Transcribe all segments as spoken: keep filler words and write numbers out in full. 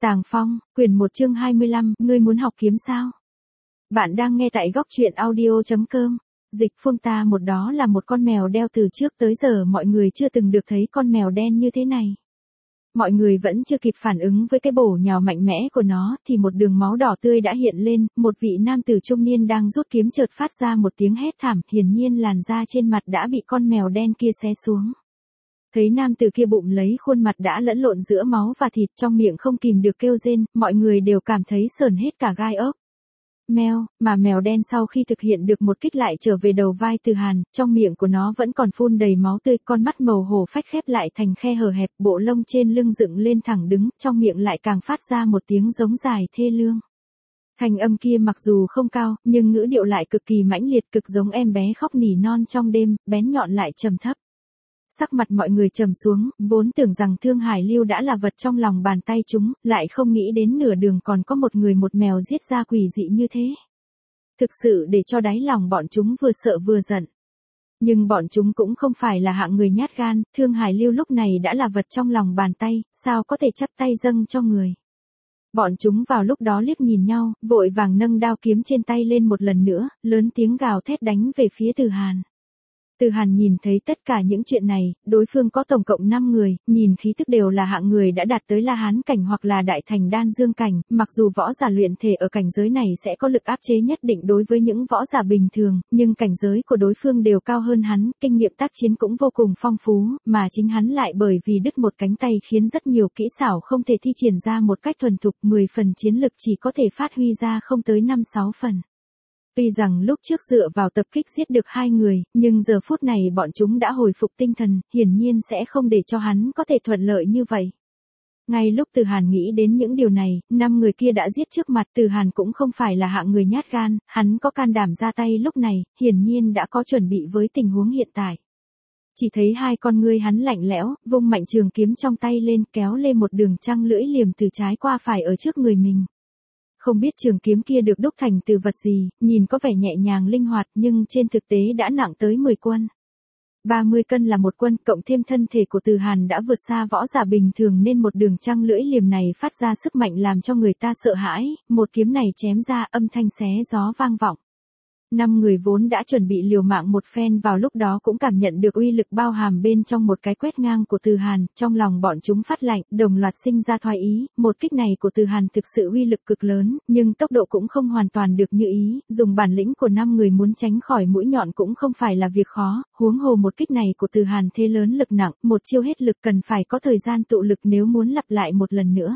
Tàng Phong, quyển một chương hai mươi lăm, ngươi muốn học kiếm sao? Bạn đang nghe tại góc truyện audio chấm com. Dịch Phương ta một đó là một con mèo đeo từ trước tới giờ mọi người chưa từng được thấy con mèo đen như thế này. Mọi người vẫn chưa kịp phản ứng với cái bổ nhào mạnh mẽ của nó thì một đường máu đỏ tươi đã hiện lên, một vị nam tử trung niên đang rút kiếm chợt phát ra một tiếng hét thảm, hiển nhiên làn da trên mặt đã bị con mèo đen kia xé xuống. Thấy nam tử kia bụng lấy khuôn mặt đã lẫn lộn giữa máu và thịt, trong miệng không kìm được kêu rên, mọi người đều cảm thấy sởn hết cả gai ốc. Mèo, mà mèo đen sau khi thực hiện được một kích lại trở về đầu vai Từ Hàn, trong miệng của nó vẫn còn phun đầy máu tươi, con mắt màu hổ phách khép lại thành khe hở hẹp, bộ lông trên lưng dựng lên thẳng đứng, trong miệng lại càng phát ra một tiếng giống dài thê lương. Thanh âm kia mặc dù không cao, nhưng ngữ điệu lại cực kỳ mãnh liệt, cực giống em bé khóc nỉ non trong đêm, bén nhọn lại trầm thấp. Sắc mặt mọi người trầm xuống, vốn tưởng rằng Thương Hải Lưu đã là vật trong lòng bàn tay chúng, lại không nghĩ đến nửa đường còn có một người một mèo giết ra quỷ dị như thế. Thực sự để cho đáy lòng bọn chúng vừa sợ vừa giận. Nhưng bọn chúng cũng không phải là hạng người nhát gan, Thương Hải Lưu lúc này đã là vật trong lòng bàn tay, sao có thể chắp tay dâng cho người. Bọn chúng vào lúc đó liếc nhìn nhau, vội vàng nâng đao kiếm trên tay lên một lần nữa, lớn tiếng gào thét đánh về phía Từ Hàn. Từ Hàn nhìn thấy tất cả những chuyện này, đối phương có tổng cộng năm người, nhìn khí tức đều là hạng người đã đạt tới La Hán cảnh hoặc là Đại Thành Đan Dương cảnh, mặc dù võ giả luyện thể ở cảnh giới này sẽ có lực áp chế nhất định đối với những võ giả bình thường, nhưng cảnh giới của đối phương đều cao hơn hắn, kinh nghiệm tác chiến cũng vô cùng phong phú, mà chính hắn lại bởi vì đứt một cánh tay khiến rất nhiều kỹ xảo không thể thi triển ra một cách thuần thục, mười phần chiến lực chỉ có thể phát huy ra không tới năm sáu phần. Tuy rằng lúc trước dựa vào tập kích giết được hai người, nhưng giờ phút này bọn chúng đã hồi phục tinh thần, hiển nhiên sẽ không để cho hắn có thể thuận lợi như vậy. Ngay lúc Từ Hàn nghĩ đến những điều này, năm người kia đã giết trước mặt, Từ Hàn cũng không phải là hạng người nhát gan, hắn có can đảm ra tay lúc này, hiển nhiên đã có chuẩn bị với tình huống hiện tại. Chỉ thấy hai con ngươi hắn lạnh lẽo, vung mạnh trường kiếm trong tay lên, kéo lên một đường trăng lưỡi liềm từ trái qua phải ở trước người mình. Không biết trường kiếm kia được đúc thành từ vật gì, nhìn có vẻ nhẹ nhàng linh hoạt nhưng trên thực tế đã nặng tới mười quân. ba mươi cân là một quân, cộng thêm thân thể của Từ Hàn đã vượt xa võ giả bình thường nên một đường trăng lưỡi liềm này phát ra sức mạnh làm cho người ta sợ hãi, một kiếm này chém ra âm thanh xé gió vang vọng. Năm người vốn đã chuẩn bị liều mạng một phen vào lúc đó cũng cảm nhận được uy lực bao hàm bên trong một cái quét ngang của Từ Hàn, trong lòng bọn chúng phát lạnh, đồng loạt sinh ra thoái ý, một kích này của Từ Hàn thực sự uy lực cực lớn, nhưng tốc độ cũng không hoàn toàn được như ý, dùng bản lĩnh của năm người muốn tránh khỏi mũi nhọn cũng không phải là việc khó, huống hồ một kích này của Từ Hàn thế lớn lực nặng, một chiêu hết lực cần phải có thời gian tụ lực nếu muốn lặp lại một lần nữa.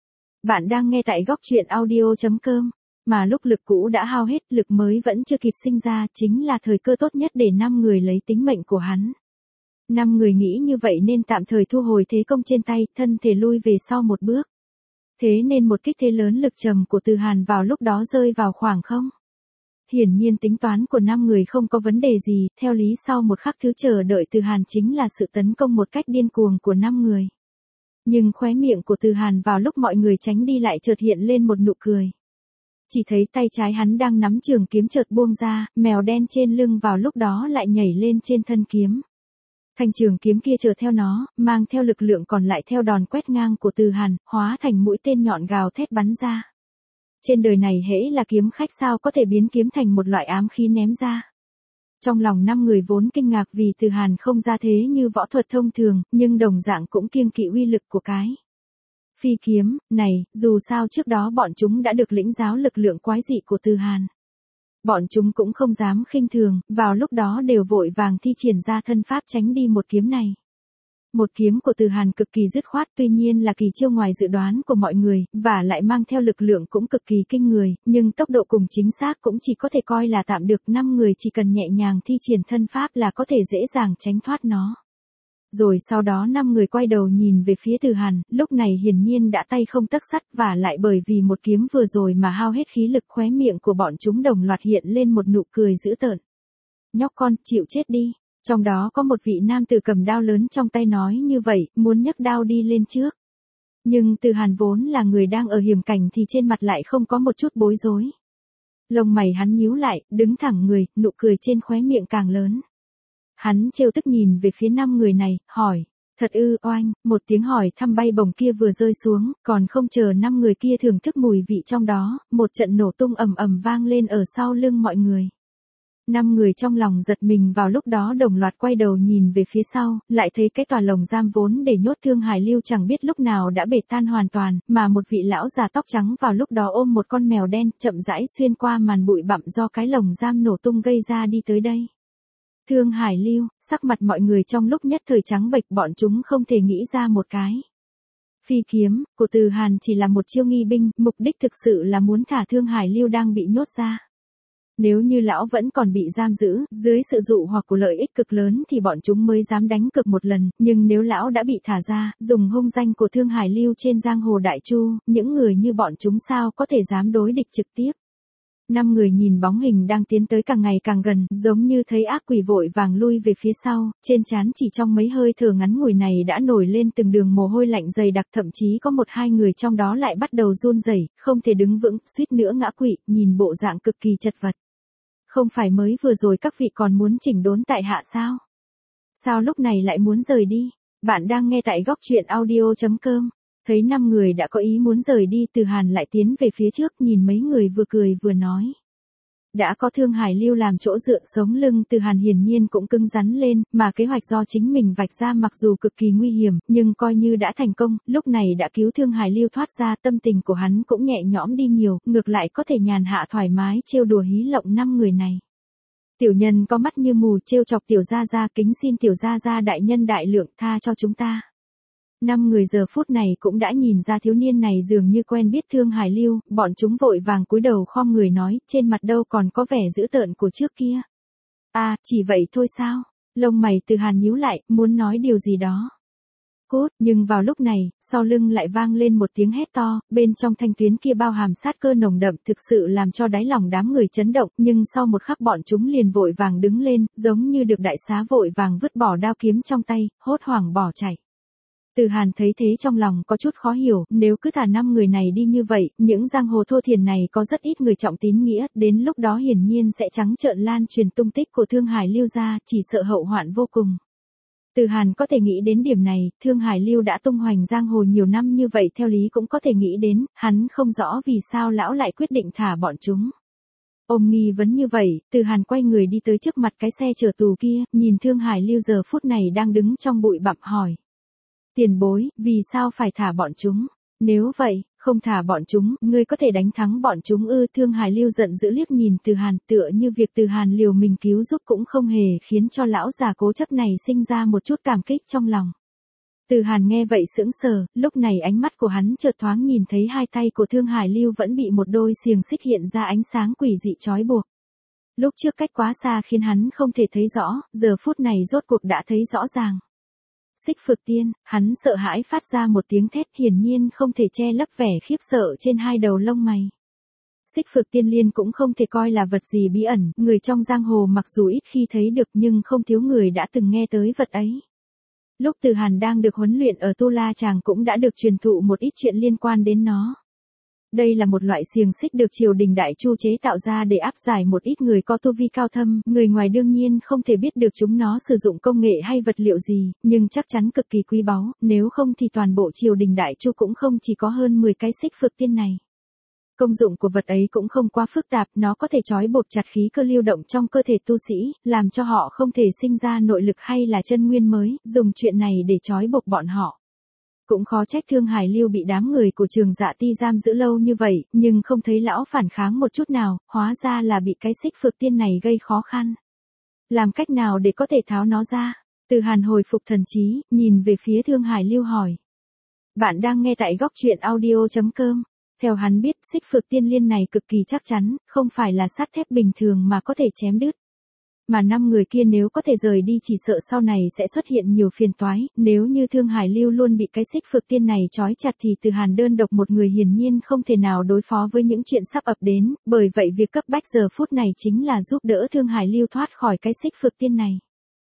Bạn đang nghe tại góc truyện audio chấm com. Mà lúc lực cũ đã hao hết, lực mới vẫn chưa kịp sinh ra, chính là thời cơ tốt nhất để năm người lấy tính mệnh của hắn. Năm người nghĩ như vậy nên tạm thời thu hồi thế công trên tay, thân thể lui về sau một bước. Thế nên một kích thế lớn lực trầm của Từ Hàn vào lúc đó rơi vào khoảng không. Hiển nhiên tính toán của năm người không có vấn đề gì, theo lý sau một khắc thứ chờ đợi Từ Hàn chính là sự tấn công một cách điên cuồng của năm người. Nhưng khóe miệng của Từ Hàn vào lúc mọi người tránh đi lại chợt hiện lên một nụ cười. Chỉ thấy tay trái hắn đang nắm trường kiếm chợt buông ra, mèo đen trên lưng vào lúc đó lại nhảy lên trên thân kiếm. Thanh trường kiếm kia chờ theo nó, mang theo lực lượng còn lại theo đòn quét ngang của Từ Hàn, hóa thành mũi tên nhọn gào thét bắn ra. Trên đời này hễ là kiếm khách sao có thể biến kiếm thành một loại ám khí ném ra. Trong lòng năm người vốn kinh ngạc vì Từ Hàn không ra thế như võ thuật thông thường, nhưng đồng dạng cũng kiêng kỵ uy lực của cái phi kiếm này, dù sao trước đó bọn chúng đã được lĩnh giáo lực lượng quái dị của Từ Hàn. Bọn chúng cũng không dám khinh thường, vào lúc đó đều vội vàng thi triển ra thân pháp tránh đi một kiếm này. Một kiếm của Từ Hàn cực kỳ dứt khoát, tuy nhiên là kỳ chiêu ngoài dự đoán của mọi người, và lại mang theo lực lượng cũng cực kỳ kinh người, nhưng tốc độ cùng chính xác cũng chỉ có thể coi là tạm được, năm người chỉ cần nhẹ nhàng thi triển thân pháp là có thể dễ dàng tránh thoát nó. Rồi sau đó năm người quay đầu nhìn về phía Từ Hàn, lúc này hiển nhiên đã tay không tấc sắt, và lại bởi vì một kiếm vừa rồi mà hao hết khí lực, khóe miệng của bọn chúng đồng loạt hiện lên một nụ cười dữ tợn. Nhóc con, chịu chết đi. Trong đó có một vị nam tử cầm đao lớn trong tay nói như vậy, muốn nhấc đao đi lên trước. Nhưng Từ Hàn vốn là người đang ở hiểm cảnh thì trên mặt lại không có một chút bối rối. Lông mày hắn nhíu lại, đứng thẳng người, nụ cười trên khóe miệng càng lớn. Hắn trêu tức nhìn về phía năm người này, hỏi, Thật ư? Oanh, một tiếng hỏi thăm bay bổng kia vừa rơi xuống, còn không chờ năm người kia thưởng thức mùi vị trong đó, một trận nổ tung ầm ầm vang lên ở sau lưng mọi người. Năm người trong lòng giật mình vào lúc đó đồng loạt quay đầu nhìn về phía sau, lại thấy cái tòa lồng giam vốn để nhốt Thương Hải Lưu chẳng biết lúc nào đã bể tan hoàn toàn, mà một vị lão già tóc trắng vào lúc đó ôm một con mèo đen, chậm rãi xuyên qua màn bụi bặm do cái lồng giam nổ tung gây ra đi tới đây. Thương Hải Lưu, sắc mặt mọi người trong lúc nhất thời trắng bệch, bọn chúng không thể nghĩ ra một cái. Phi kiếm của Từ Hàn chỉ là một chiêu nghi binh, mục đích thực sự là muốn thả Thương Hải Lưu đang bị nhốt ra. Nếu như lão vẫn còn bị giam giữ, dưới sự dụ hoặc của lợi ích cực lớn thì bọn chúng mới dám đánh cược một lần, nhưng nếu lão đã bị thả ra, dùng hung danh của Thương Hải Lưu trên giang hồ Đại Chu, những người như bọn chúng sao có thể dám đối địch trực tiếp. Năm người nhìn bóng hình đang tiến tới càng ngày càng gần, giống như thấy ác quỷ vội vàng lui về phía sau, trên trán chỉ trong mấy hơi thở ngắn ngủi này đã nổi lên từng đường mồ hôi lạnh dày đặc, thậm chí có một hai người trong đó lại bắt đầu run rẩy, không thể đứng vững, suýt nữa ngã quỵ, nhìn bộ dạng cực kỳ chật vật. Không phải mới vừa rồi các vị còn muốn chỉnh đốn tại hạ sao? Sao lúc này lại muốn rời đi? Bạn đang nghe tại góc truyện audio chấm com. Thấy năm người đã có ý muốn rời đi, Từ Hàn lại tiến về phía trước, nhìn mấy người vừa cười vừa nói. Đã có Thương Hải Lưu làm chỗ dựa, sống lưng Từ Hàn hiển nhiên cũng cứng rắn lên, mà kế hoạch do chính mình vạch ra mặc dù cực kỳ nguy hiểm, nhưng coi như đã thành công, lúc này đã cứu Thương Hải Lưu thoát ra, tâm tình của hắn cũng nhẹ nhõm đi nhiều, ngược lại có thể nhàn hạ thoải mái trêu đùa hí lộng năm người này. Tiểu nhân có mắt như mù, trêu chọc tiểu gia gia, kính xin tiểu gia gia đại nhân đại lượng tha cho chúng ta. Năm người giờ phút này cũng đã nhìn ra thiếu niên này dường như quen biết Thương Hải Lưu, bọn chúng vội vàng cúi đầu khom người nói, trên mặt đâu còn có vẻ dữ tợn của trước kia. À, chỉ vậy thôi sao? Lông mày Từ Hàn nhíu lại, muốn nói điều gì đó. Cốt, nhưng vào lúc này, sau lưng lại vang lên một tiếng hét to, bên trong thanh tuyến kia bao hàm sát cơ nồng đậm, thực sự làm cho đáy lòng đám người chấn động, nhưng sau một khắc bọn chúng liền vội vàng đứng lên, giống như được đại xá, vội vàng vứt bỏ đao kiếm trong tay, hốt hoảng bỏ chạy. Từ Hàn thấy thế trong lòng có chút khó hiểu, nếu cứ thả năm người này đi như vậy, những giang hồ thô thiền này có rất ít người trọng tín nghĩa, đến lúc đó hiển nhiên sẽ trắng trợn lan truyền tung tích của Thương Hải Lưu ra, chỉ sợ hậu hoạn vô cùng. Từ Hàn có thể nghĩ đến điểm này, Thương Hải Lưu đã tung hoành giang hồ nhiều năm như vậy, theo lý cũng có thể nghĩ đến, hắn không rõ vì sao lão lại quyết định thả bọn chúng. Ôm nghi vấn như vậy, Từ Hàn quay người đi tới trước mặt cái xe chở tù kia, nhìn Thương Hải Lưu giờ phút này đang đứng trong bụi bặm hỏi. Tiền bối, vì sao phải thả bọn chúng? Nếu vậy, không thả bọn chúng, ngươi có thể đánh thắng bọn chúng ư? Thương Hải Lưu giận dữ liếc nhìn Từ Hàn, tựa như việc Từ Hàn liều mình cứu giúp cũng không hề khiến cho lão già cố chấp này sinh ra một chút cảm kích trong lòng. Từ Hàn nghe vậy sững sờ, lúc này ánh mắt của hắn chợt thoáng nhìn thấy hai tay của Thương Hải Lưu vẫn bị một đôi xiềng xích hiện ra ánh sáng quỷ dị trói buộc. Lúc trước cách quá xa khiến hắn không thể thấy rõ, giờ phút này rốt cuộc đã thấy rõ ràng. Xích Phược Tiên, hắn sợ hãi phát ra một tiếng thét, hiển nhiên không thể che lấp vẻ khiếp sợ trên hai đầu lông mày. Xích Phược Tiên Liên cũng không thể coi là vật gì bí ẩn, người trong giang hồ mặc dù ít khi thấy được nhưng không thiếu người đã từng nghe tới vật ấy. Lúc Từ Hàn đang được huấn luyện ở Tu La Tràng cũng đã được truyền thụ một ít chuyện liên quan đến nó. Đây là một loại xiềng xích được triều đình Đại Chu chế tạo ra để áp giải một ít người có tu vi cao thâm, người ngoài đương nhiên không thể biết được chúng nó sử dụng công nghệ hay vật liệu gì, nhưng chắc chắn cực kỳ quý báu, nếu không thì toàn bộ triều đình Đại Chu cũng không chỉ có hơn mười cái Xích Phược Tiên này. Công dụng của vật ấy cũng không quá phức tạp, nó có thể trói buộc chặt khí cơ lưu động trong cơ thể tu sĩ, làm cho họ không thể sinh ra nội lực hay là chân nguyên mới, dùng chuyện này để trói buộc bọn họ. Cũng khó trách Thương Hải Lưu bị đám người của Trường Dạ Ti giam giữ lâu như vậy, nhưng không thấy lão phản kháng một chút nào, hóa ra là bị cái Xích Phược Tiên này gây khó khăn. Làm cách nào để có thể tháo nó ra? Từ Hàn hồi phục thần trí, nhìn về phía Thương Hải Lưu hỏi. Bạn đang nghe tại góc truyện audio chấm com. Theo hắn biết, Xích Phược Tiên Liên này cực kỳ chắc chắn, không phải là sắt thép bình thường mà có thể chém đứt. Mà năm người kia nếu có thể rời đi chỉ sợ sau này sẽ xuất hiện nhiều phiền toái, nếu như Thương Hải Lưu luôn bị cái Xích Phược Tiên này trói chặt thì Từ Hàn đơn độc một người hiển nhiên không thể nào đối phó với những chuyện sắp ập đến, bởi vậy việc cấp bách giờ phút này chính là giúp đỡ Thương Hải Lưu thoát khỏi cái Xích Phược Tiên này.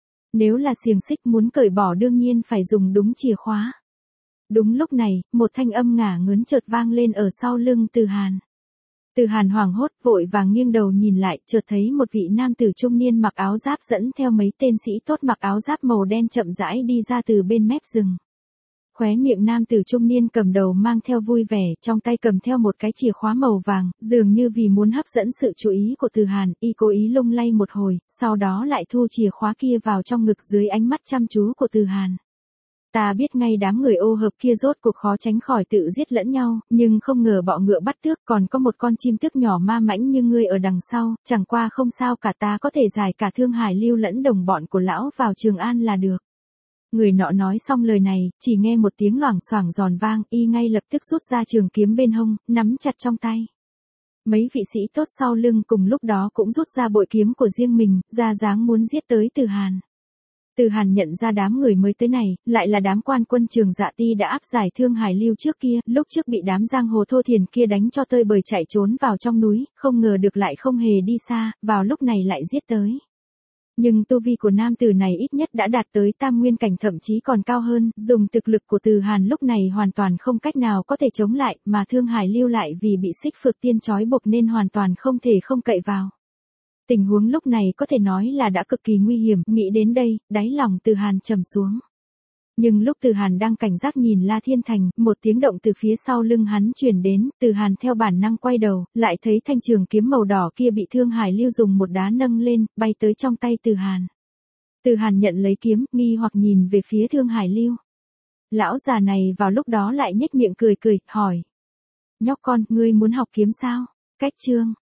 Nếu là xiềng xích muốn cởi bỏ đương nhiên phải dùng đúng chìa khóa. Đúng lúc này, một thanh âm ngả ngớn chợt vang lên ở sau lưng Từ Hàn. Từ Hàn hoảng hốt, vội vàng nghiêng đầu nhìn lại, chợt thấy một vị nam tử trung niên mặc áo giáp dẫn theo mấy tên sĩ tốt mặc áo giáp màu đen chậm rãi đi ra từ bên mép rừng. Khóe miệng nam tử trung niên cầm đầu mang theo vui vẻ, trong tay cầm theo một cái chìa khóa màu vàng, dường như vì muốn hấp dẫn sự chú ý của Từ Hàn, y cố ý lung lay một hồi, sau đó lại thu chìa khóa kia vào trong ngực dưới ánh mắt chăm chú của Từ Hàn. Ta biết ngay đám người ô hợp kia rốt cuộc khó tránh khỏi tự giết lẫn nhau, nhưng không ngờ bọ ngựa bắt tước còn có một con chim tước nhỏ ma mãnh như ngươi ở đằng sau, chẳng qua không sao cả, ta có thể giải cả Thương Hải Lưu lẫn đồng bọn của lão vào Trường An là được. Người nọ nói xong lời này, chỉ nghe một tiếng loảng xoảng giòn vang, y ngay lập tức rút ra trường kiếm bên hông, nắm chặt trong tay. Mấy vị sĩ tốt sau lưng cùng lúc đó cũng rút ra bội kiếm của riêng mình, ra dáng muốn giết tới Từ Hàn. Từ Hàn nhận ra đám người mới tới này, lại là đám quan quân Trường Dạ Ti đã áp giải Thương Hải Lưu trước kia, lúc trước bị đám giang hồ thô thiền kia đánh cho tơi bời chạy trốn vào trong núi, không ngờ được lại không hề đi xa, vào lúc này lại giết tới. Nhưng tu vi của nam tử này ít nhất đã đạt tới tam nguyên cảnh, thậm chí còn cao hơn, dùng thực lực của Từ Hàn lúc này hoàn toàn không cách nào có thể chống lại, mà Thương Hải Lưu lại vì bị Xích Phược Tiên trói buộc nên hoàn toàn không thể không cậy vào. Tình huống lúc này có thể nói là đã cực kỳ nguy hiểm, nghĩ đến đây, đáy lòng Từ Hàn trầm xuống. Nhưng lúc Từ Hàn đang cảnh giác nhìn La Thiên Thành, một tiếng động từ phía sau lưng hắn truyền đến, Từ Hàn theo bản năng quay đầu, lại thấy thanh trường kiếm màu đỏ kia bị Thương Hải Lưu dùng một đá nâng lên, bay tới trong tay Từ Hàn. Từ Hàn nhận lấy kiếm, nghi hoặc nhìn về phía Thương Hải Lưu. Lão già này vào lúc đó lại nhếch miệng cười cười, hỏi. Nhóc con, ngươi muốn học kiếm sao? Cách chương.